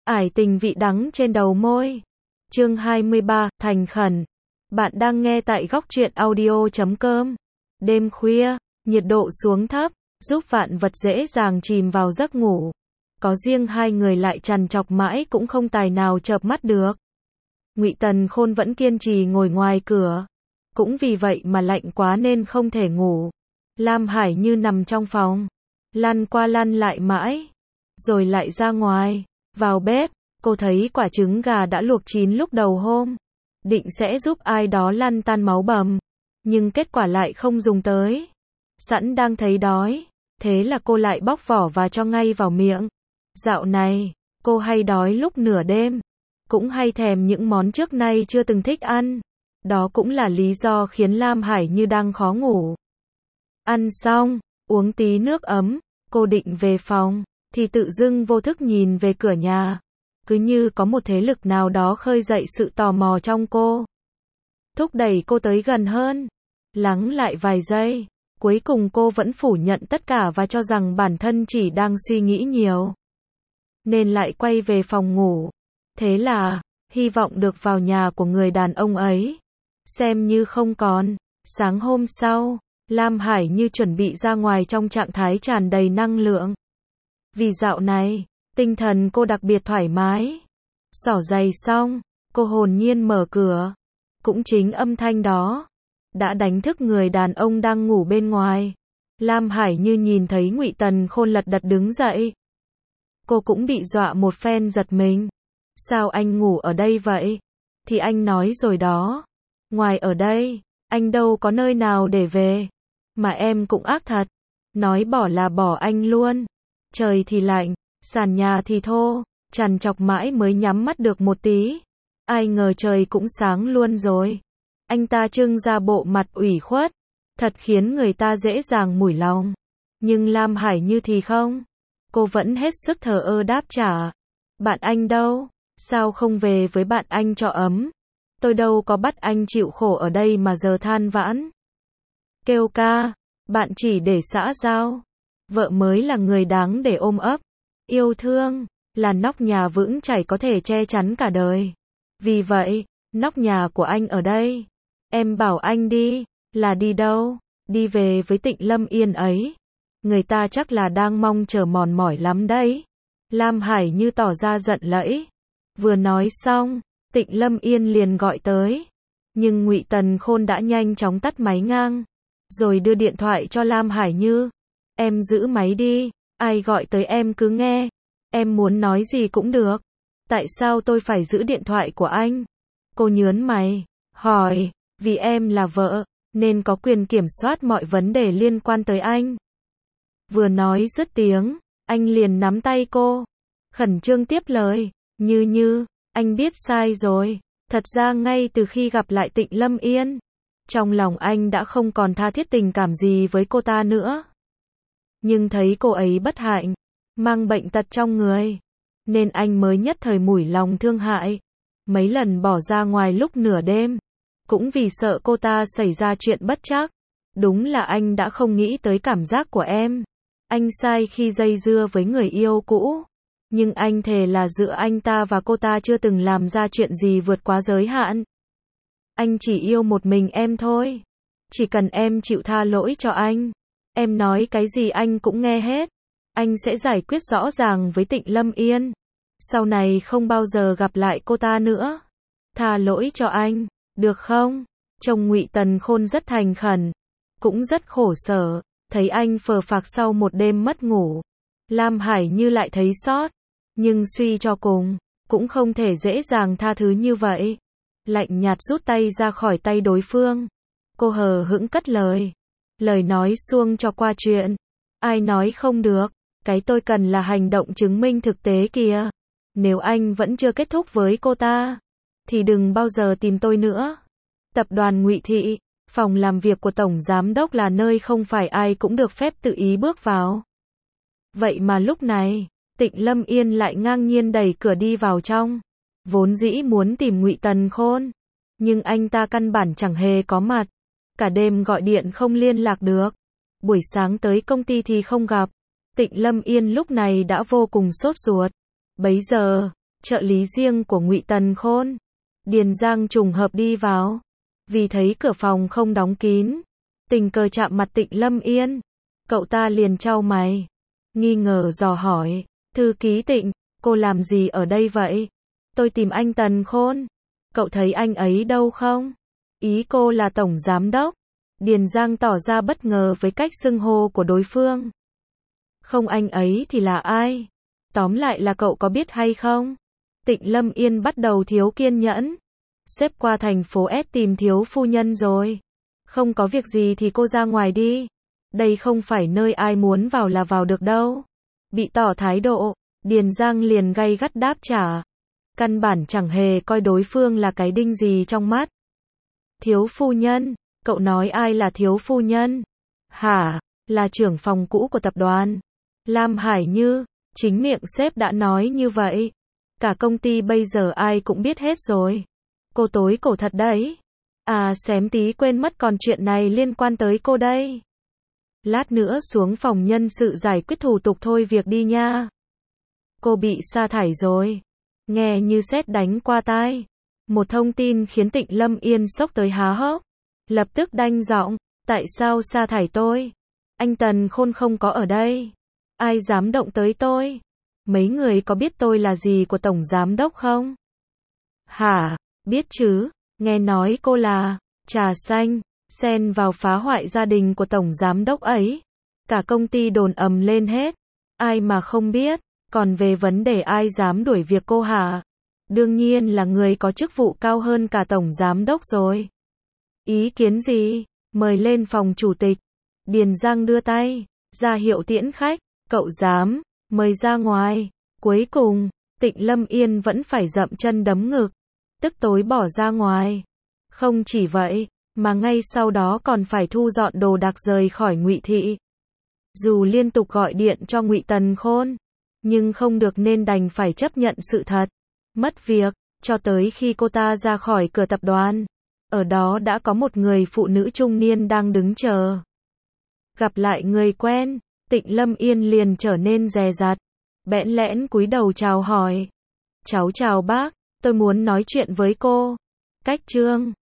Ải tình vị đắng trên đầu môi. Chương 23, thành khẩn. Bạn đang nghe tại góc truyện audio.com. Đêm khuya, nhiệt độ xuống thấp, giúp vạn vật dễ dàng chìm vào giấc ngủ. Có riêng hai người lại trằn trọc mãi cũng không tài nào chợp mắt được. Ngụy Tần Khôn vẫn kiên trì ngồi ngoài cửa. Cũng vì vậy mà lạnh quá nên không thể ngủ. Lam Hải Như nằm trong phòng, lăn qua lăn lại mãi, rồi lại ra ngoài. Vào bếp, cô thấy quả trứng gà đã luộc chín lúc đầu hôm. Định sẽ giúp ai đó lăn tan máu bầm. Nhưng kết quả lại không dùng tới. Sẵn đang thấy đói. Thế là cô lại bóc vỏ và cho ngay vào miệng. Dạo này, cô hay đói lúc nửa đêm. Cũng hay thèm những món trước nay chưa từng thích ăn. Đó cũng là lý do khiến Lam Hải Như đang khó ngủ. Ăn xong, uống tí nước ấm, cô định về phòng. Thì tự dưng vô thức nhìn về cửa nhà. Cứ như có một thế lực nào đó khơi dậy sự tò mò trong cô. Thúc đẩy cô tới gần hơn. Lắng lại vài giây. Cuối cùng cô vẫn phủ nhận tất cả và cho rằng bản thân chỉ đang suy nghĩ nhiều. Nên lại quay về phòng ngủ. Thế là, hy vọng được vào nhà của người đàn ông ấy. Xem như không còn. Sáng hôm sau, Lam Hải Như chuẩn bị ra ngoài trong trạng thái tràn đầy năng lượng. Vì dạo này, tinh thần cô đặc biệt thoải mái. Xỏ giày xong, cô hồn nhiên mở cửa. Cũng chính âm thanh đó đã đánh thức người đàn ông đang ngủ bên ngoài. Lam Hải Như nhìn thấy Ngụy Tần Khôn lật đật đứng dậy. Cô cũng bị dọa một phen giật mình. Sao anh ngủ ở đây vậy? Thì anh nói rồi đó. Ngoài ở đây, anh đâu có nơi nào để về. Mà em cũng ác thật. Nói bỏ là bỏ anh luôn. Trời thì lạnh, sàn nhà thì thô, trằn trọc mãi mới nhắm mắt được một tí. Ai ngờ trời cũng sáng luôn rồi. Anh ta trưng ra bộ mặt ủy khuất, thật khiến người ta dễ dàng mủi lòng. Nhưng Lam Hải Như thì không. Cô vẫn hết sức thờ ơ đáp trả. Bạn anh đâu? Sao không về với bạn anh cho ấm? Tôi đâu có bắt anh chịu khổ ở đây mà giờ than vãn. Kêu ca, bạn chỉ để xã giao. Vợ mới là người đáng để ôm ấp. Yêu thương là nóc nhà vững chãi có thể che chắn cả đời. Vì vậy, nóc nhà của anh ở đây. Em bảo anh đi, là đi đâu? Đi về với Tịnh Lâm Yên ấy. Người ta chắc là đang mong chờ mòn mỏi lắm đấy. Lam Hải Như tỏ ra giận lẫy. Vừa nói xong, Tịnh Lâm Yên liền gọi tới. Nhưng Ngụy Tần Khôn đã nhanh chóng tắt máy ngang. Rồi đưa điện thoại cho Lam Hải Như. Em giữ máy đi, ai gọi tới em cứ nghe. Em muốn nói gì cũng được. Tại sao tôi phải giữ điện thoại của anh? Cô nhớn mày, hỏi, vì em là vợ, nên có quyền kiểm soát mọi vấn đề liên quan tới anh. Vừa nói dứt tiếng, anh liền nắm tay cô. Khẩn trương tiếp lời, Như, anh biết sai rồi. Thật ra ngay từ khi gặp lại Tịnh Lâm Yên, trong lòng anh đã không còn tha thiết tình cảm gì với cô ta nữa. Nhưng thấy cô ấy bất hạnh, mang bệnh tật trong người, nên anh mới nhất thời mủi lòng thương hại. Mấy lần bỏ ra ngoài lúc nửa đêm, cũng vì sợ cô ta xảy ra chuyện bất trắc. Đúng là anh đã không nghĩ tới cảm giác của em. Anh sai khi dây dưa với người yêu cũ. Nhưng anh thề là giữa anh ta và cô ta chưa từng làm ra chuyện gì vượt quá giới hạn. Anh chỉ yêu một mình em thôi. Chỉ cần em chịu tha lỗi cho anh. Em nói cái gì anh cũng nghe hết. Anh sẽ giải quyết rõ ràng với Tịnh Lâm Yên. Sau này không bao giờ gặp lại cô ta nữa. Tha lỗi cho anh, được không? Chồng Ngụy Tần Khôn rất thành khẩn, cũng rất khổ sở. Thấy anh phờ phạc sau một đêm mất ngủ, Lam Hải Như lại thấy xót. Nhưng suy cho cùng, cũng không thể dễ dàng tha thứ như vậy. Lạnh nhạt rút tay ra khỏi tay đối phương. Cô hờ hững cất lời. Lời nói suông cho qua chuyện. Ai nói không được. Cái tôi cần là hành động chứng minh thực tế kìa. Nếu anh vẫn chưa kết thúc với cô ta, thì đừng bao giờ tìm tôi nữa. Tập đoàn Ngụy Thị, phòng làm việc của Tổng Giám Đốc là nơi không phải ai cũng được phép tự ý bước vào. Vậy mà lúc này, Tịnh Lâm Yên lại ngang nhiên đẩy cửa đi vào trong. Vốn dĩ muốn tìm Ngụy Tần Khôn, nhưng anh ta căn bản chẳng hề có mặt. Cả đêm gọi điện không liên lạc được. Buổi sáng tới công ty thì không gặp. Tịnh Lâm Yên lúc này đã vô cùng sốt ruột. Bấy giờ, trợ lý riêng của Ngụy Tần Khôn. Điền Giang trùng hợp đi vào, vì thấy cửa phòng không đóng kín, tình cờ chạm mặt Tịnh Lâm Yên. Cậu ta liền chau mày, nghi ngờ dò hỏi, thư ký Tịnh, cô làm gì ở đây vậy? Tôi tìm anh Tần Khôn. Cậu thấy anh ấy đâu không? Ý cô là tổng giám đốc. Điền Giang tỏ ra bất ngờ với cách xưng hô của đối phương. Không, anh ấy thì là ai? Tóm lại là cậu có biết hay không? Tịnh Lâm Yên bắt đầu thiếu kiên nhẫn. Sếp qua thành phố S tìm thiếu phu nhân rồi. Không có việc gì thì cô ra ngoài đi. Đây không phải nơi ai muốn vào là vào được đâu. Bị tỏ thái độ, Điền Giang liền gay gắt đáp trả. Căn bản chẳng hề coi đối phương là cái đinh gì trong mắt. Thiếu phu nhân? Cậu nói ai là thiếu phu nhân? Hả? Là trưởng phòng cũ của tập đoàn Lam Hải Như. Chính miệng sếp đã nói như vậy. Cả công ty bây giờ ai cũng biết hết rồi. Cô tối cổ thật đấy. À, xém tí quên mất còn chuyện này liên quan tới cô đây. Lát nữa xuống phòng nhân sự giải quyết thủ tục thôi việc đi nha. Cô bị sa thải rồi. Nghe như sét đánh qua tai. Một thông tin khiến Tịnh Lâm Yên sốc tới há hốc. Lập tức đanh giọng, tại sao sa thải tôi? Anh Tần Khôn không có ở đây. Ai dám động tới tôi? Mấy người có biết tôi là gì của tổng giám đốc không? Hả? Biết chứ, nghe nói cô là trà xanh, xen vào phá hoại gia đình của tổng giám đốc ấy. Cả công ty đồn ầm lên hết. Ai mà không biết, còn về vấn đề ai dám đuổi việc cô hả? Đương nhiên là người có chức vụ cao hơn cả tổng giám đốc rồi. Ý kiến gì? Mời lên phòng chủ tịch. Điền Giang đưa tay ra hiệu tiễn khách. Cậu dám, mời ra ngoài. Cuối cùng, Tịnh Lâm Yên vẫn phải dậm chân đấm ngực, tức tối bỏ ra ngoài. Không chỉ vậy, mà ngay sau đó còn phải thu dọn đồ đạc rời khỏi Ngụy thị. Dù liên tục gọi điện cho Ngụy Tần Khôn, nhưng không được nên đành phải chấp nhận sự thật. Mất việc, cho tới khi cô ta ra khỏi cửa tập đoàn. Ở đó đã có một người phụ nữ trung niên đang đứng chờ. Gặp lại người quen, Tịnh Lâm Yên liền trở nên dè dặt, bẽn lẽn cúi đầu chào hỏi. Cháu chào bác, tôi muốn nói chuyện với cô. Cách Trương.